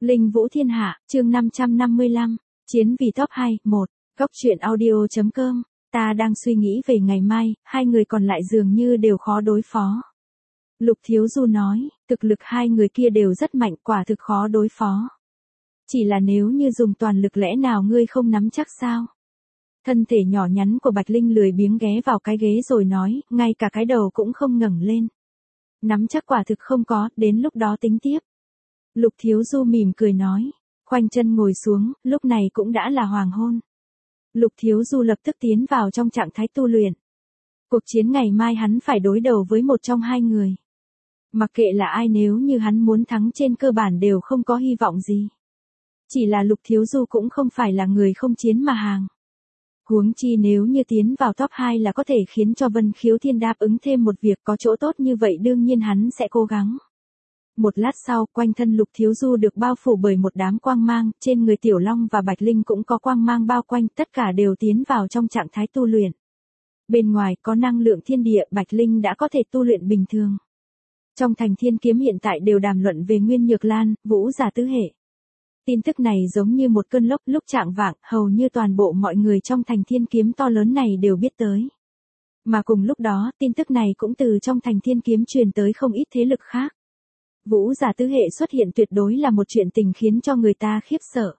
Linh Vũ Thiên Hạ, chương 555, Chiến vì top 2, 1, Góc truyện audio.com, ta đang suy nghĩ về ngày mai, hai người còn lại dường như đều khó đối phó. Lục Thiếu Du nói, thực lực hai người kia đều rất mạnh, quả thực khó đối phó. Chỉ là nếu như dùng toàn lực lẽ nào ngươi không nắm chắc sao? Thân thể nhỏ nhắn của Bạch Linh lười biếng ghé vào cái ghế rồi nói, ngay cả cái đầu cũng không ngẩng lên. Nắm chắc quả thực không có, đến lúc đó tính tiếp. Lục Thiếu Du mỉm cười nói, khoanh chân ngồi xuống, lúc này cũng đã là hoàng hôn. Lục Thiếu Du lập tức tiến vào trong trạng thái tu luyện. Cuộc chiến ngày mai hắn phải đối đầu với một trong hai người. Mặc kệ là ai, nếu như hắn muốn thắng trên cơ bản đều không có hy vọng gì. Chỉ là Lục Thiếu Du cũng không phải là người không chiến mà hàng. Huống chi nếu như tiến vào top 2 là có thể khiến cho Vân Khiếu Thiên đáp ứng thêm một việc có chỗ tốt như vậy, đương nhiên hắn sẽ cố gắng. Một lát sau, quanh thân Lục Thiếu Du được bao phủ bởi một đám quang mang, trên người Tiểu Long và Bạch Linh cũng có quang mang bao quanh, tất cả đều tiến vào trong trạng thái tu luyện. Bên ngoài có năng lượng thiên địa, Bạch Linh đã có thể tu luyện bình thường. Trong thành Thiên Kiếm hiện tại đều đàm luận về Nguyên Nhược Lan, Vũ Giả tứ hệ. Tin tức này giống như một cơn lốc, lúc chạng vạng, hầu như toàn bộ mọi người trong thành Thiên Kiếm to lớn này đều biết tới. Mà cùng lúc đó, tin tức này cũng từ trong thành Thiên Kiếm truyền tới không ít thế lực khác. Vũ Giả tứ hệ xuất hiện tuyệt đối là một chuyện tình khiến cho người ta khiếp sợ.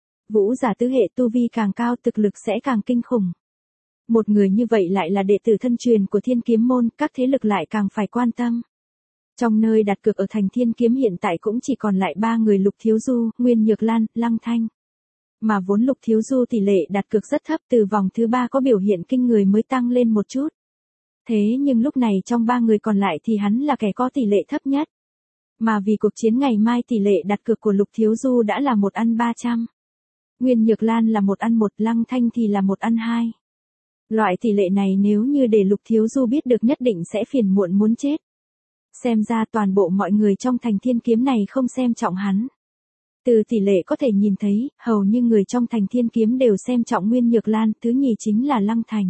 Vũ Giả tứ hệ tu vi càng cao, thực lực sẽ càng kinh khủng. Một người như vậy lại là đệ tử thân truyền của Thiên Kiếm môn, các thế lực lại càng phải quan tâm. Trong nơi đặt cược ở thành Thiên Kiếm hiện tại cũng chỉ còn lại 3 người: Lục Thiếu Du, Nguyên Nhược Lan, Lăng Thanh. Mà vốn Lục Thiếu Du tỷ lệ đặt cược rất thấp, từ vòng thứ 3 có biểu hiện kinh người mới tăng lên một chút. Thế nhưng lúc này trong 3 người còn lại thì hắn là kẻ có tỷ lệ thấp nhất. Mà vì cuộc chiến ngày mai tỷ lệ đặt cược của Lục Thiếu Du đã là 1/300. Nguyên Nhược Lan là 1/1, Lăng Thanh thì là 1/2. Loại tỷ lệ này nếu như để Lục Thiếu Du biết được nhất định sẽ phiền muộn muốn chết. Xem ra toàn bộ mọi người trong thành Thiên Kiếm này không xem trọng hắn. Từ tỷ lệ có thể nhìn thấy, hầu như người trong thành Thiên Kiếm đều xem trọng Nguyên Nhược Lan, thứ nhì chính là Lăng Thành.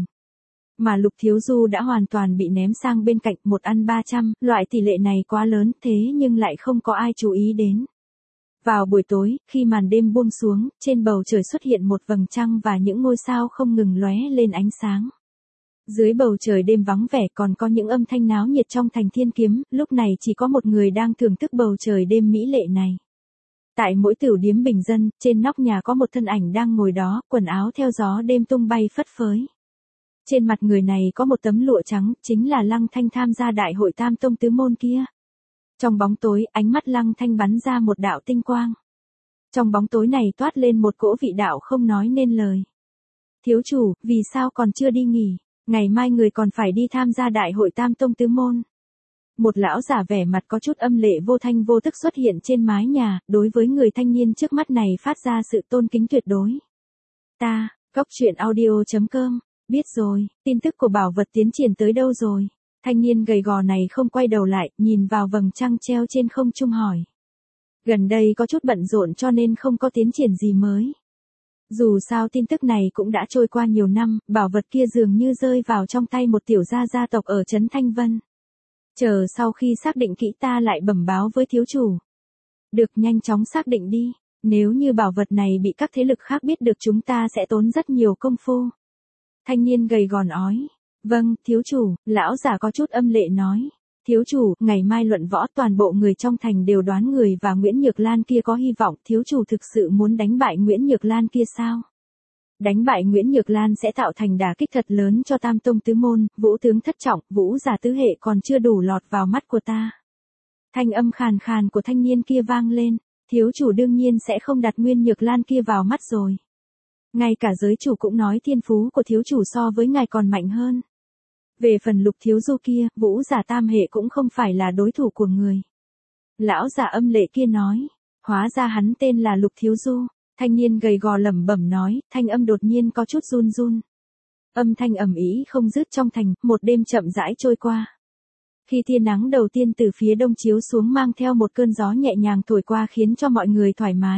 Mà Lục Thiếu Du đã hoàn toàn bị ném sang bên cạnh, 1/300, loại tỷ lệ này quá lớn, thế nhưng lại không có ai chú ý đến. Vào buổi tối, khi màn đêm buông xuống, trên bầu trời xuất hiện một vầng trăng và những ngôi sao không ngừng lóe lên ánh sáng. Dưới bầu trời đêm vắng vẻ còn có những âm thanh náo nhiệt trong thành Thiên Kiếm, lúc này chỉ có một người đang thưởng thức bầu trời đêm mỹ lệ này. Tại mỗi tửu điếm bình dân, trên nóc nhà có một thân ảnh đang ngồi đó, quần áo theo gió đêm tung bay phất phới. Trên mặt người này có một tấm lụa trắng, chính là Lăng Thanh tham gia đại hội Tam Tông Tứ Môn kia. Trong bóng tối, ánh mắt Lăng Thanh bắn ra một đạo tinh quang. Trong bóng tối này toát lên một cỗ vị đạo không nói nên lời. Thiếu chủ, vì sao còn chưa đi nghỉ? Ngày mai người còn phải đi tham gia đại hội Tam Tông Tứ Môn. Một lão giả vẻ mặt có chút âm lệ vô thanh vô tức xuất hiện trên mái nhà, đối với người thanh niên trước mắt này phát ra sự tôn kính tuyệt đối. Ta, Góc truyện audio.com, biết rồi, tin tức của bảo vật tiến triển tới đâu rồi? Thanh niên gầy gò này không quay đầu lại, nhìn vào vầng trăng treo trên không trung hỏi. Gần đây có chút bận rộn cho nên không có tiến triển gì mới. Dù sao tin tức này cũng đã trôi qua nhiều năm, bảo vật kia dường như rơi vào trong tay một tiểu gia tộc ở trấn Thanh Vân. Chờ sau khi xác định kỹ ta lại bẩm báo với thiếu chủ. Được, nhanh chóng xác định đi, nếu như bảo vật này bị các thế lực khác biết được chúng ta sẽ tốn rất nhiều công phu. Thanh niên gầy gò nói. Vâng, thiếu chủ, lão giả có chút âm lệ nói. Thiếu chủ, ngày mai luận võ, toàn bộ người trong thành đều đoán người và Nguyễn Nhược Lan kia có hy vọng, thiếu chủ thực sự muốn đánh bại Nguyễn Nhược Lan kia sao? Đánh bại Nguyễn Nhược Lan sẽ tạo thành đả kích thật lớn cho Tam Tông Tứ Môn, Vũ tướng thất trọng, Vũ Giả tứ hệ còn chưa đủ lọt vào mắt của ta. Thanh âm khàn khàn của thanh niên kia vang lên, thiếu chủ đương nhiên sẽ không đặt Nguyên Nhược Lan kia vào mắt rồi. Ngay cả giới chủ cũng nói thiên phú của thiếu chủ so với ngài còn mạnh hơn. Về phần Lục Thiếu Du kia, Vũ Giả tam hệ cũng không phải là đối thủ của người. Lão giả âm lệ kia nói, hóa ra hắn tên là Lục Thiếu Du. Thanh niên gầy gò lẩm bẩm nói, thanh âm đột nhiên có chút run run. Âm thanh ầm ĩ không dứt trong thành, một đêm chậm rãi trôi qua. Khi tia nắng đầu tiên từ phía đông chiếu xuống mang theo một cơn gió nhẹ nhàng thổi qua khiến cho mọi người thoải mái.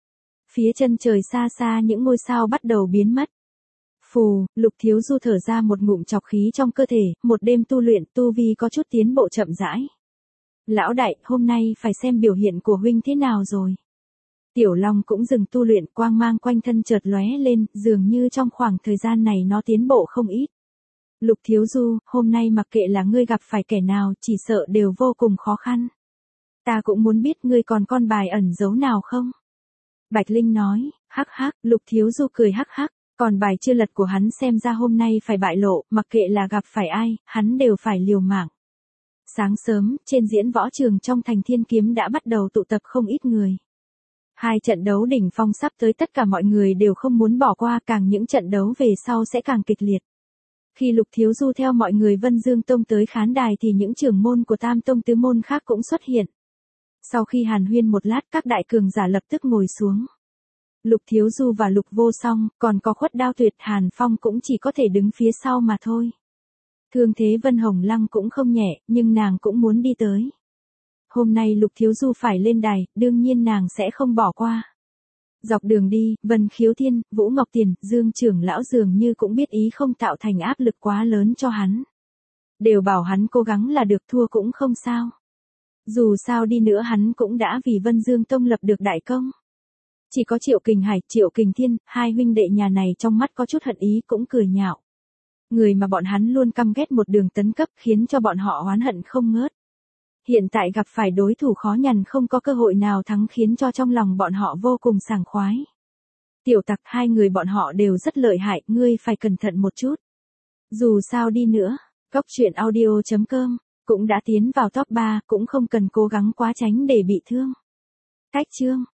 Phía chân trời xa xa những ngôi sao bắt đầu biến mất. Phù, Lục Thiếu Du thở ra một ngụm trọc khí trong cơ thể, một đêm tu luyện, tu vi có chút tiến bộ chậm rãi. Lão đại, hôm nay phải xem biểu hiện của huynh thế nào rồi. Tiểu Long cũng dừng tu luyện, quang mang quanh thân chợt lóe lên, dường như trong khoảng thời gian này nó tiến bộ không ít. Lục Thiếu Du, hôm nay mặc kệ là ngươi gặp phải kẻ nào, chỉ sợ đều vô cùng khó khăn. Ta cũng muốn biết ngươi còn con bài ẩn giấu nào không? Bạch Linh nói, hắc hắc, Lục Thiếu Du cười hắc hắc, còn bài chưa lật của hắn xem ra hôm nay phải bại lộ, mặc kệ là gặp phải ai, hắn đều phải liều mạng. Sáng sớm, trên diễn võ trường trong thành Thiên Kiếm đã bắt đầu tụ tập không ít người. Hai trận đấu đỉnh phong sắp tới, tất cả mọi người đều không muốn bỏ qua, càng những trận đấu về sau sẽ càng kịch liệt. Khi Lục Thiếu Du theo mọi người Vân Dương Tông tới khán đài thì những trưởng môn của Tam Tông tứ môn khác cũng xuất hiện. Sau khi hàn huyên một lát, các đại cường giả lập tức ngồi xuống. Lục Thiếu Du và Lục Vô Song, còn có Khuất Đao Tuyệt, Hàn Phong cũng chỉ có thể đứng phía sau mà thôi. Thương thế Vân Hồng Lăng cũng không nhẹ, nhưng nàng cũng muốn đi tới. Hôm nay Lục Thiếu Du phải lên đài, đương nhiên nàng sẽ không bỏ qua. Dọc đường đi, Vân Khiếu Thiên, Vũ Ngọc Tiền, Dương trưởng lão dường như cũng biết ý không tạo thành áp lực quá lớn cho hắn. Đều bảo hắn cố gắng là được, thua cũng không sao. Dù sao đi nữa hắn cũng đã vì Vân Dương Tông lập được đại công. Chỉ có Triệu Kình Hải, Triệu Kình Thiên, hai huynh đệ nhà này trong mắt có chút hận ý cũng cười nhạo. Người mà bọn hắn luôn căm ghét một đường tấn cấp khiến cho bọn họ oán hận không ngớt. Hiện tại gặp phải đối thủ khó nhằn không có cơ hội nào thắng khiến cho trong lòng bọn họ vô cùng sảng khoái. Tiểu Tặc, hai người bọn họ đều rất lợi hại, ngươi phải cẩn thận một chút. Dù sao đi nữa, Cóc Truyện Audio.com cũng đã tiến vào top 3, cũng không cần cố gắng quá tránh để bị thương. Cách chương